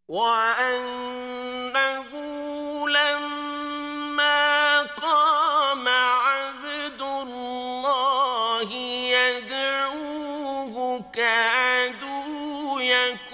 وأنه لما قام عبد الله يدعوه كادوا يكونون